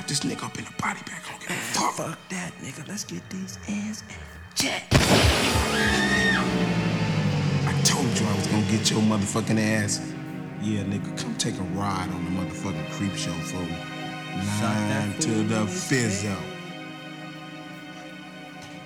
wrap this nigga up in a body bag. I don't give a fuck. Fuck that, nigga. Let's get these ass check. I told you I was gonna get your motherfucking ass. Yeah, nigga, come take a ride on the motherfucking creep show, fool. 9 to the Fizzo.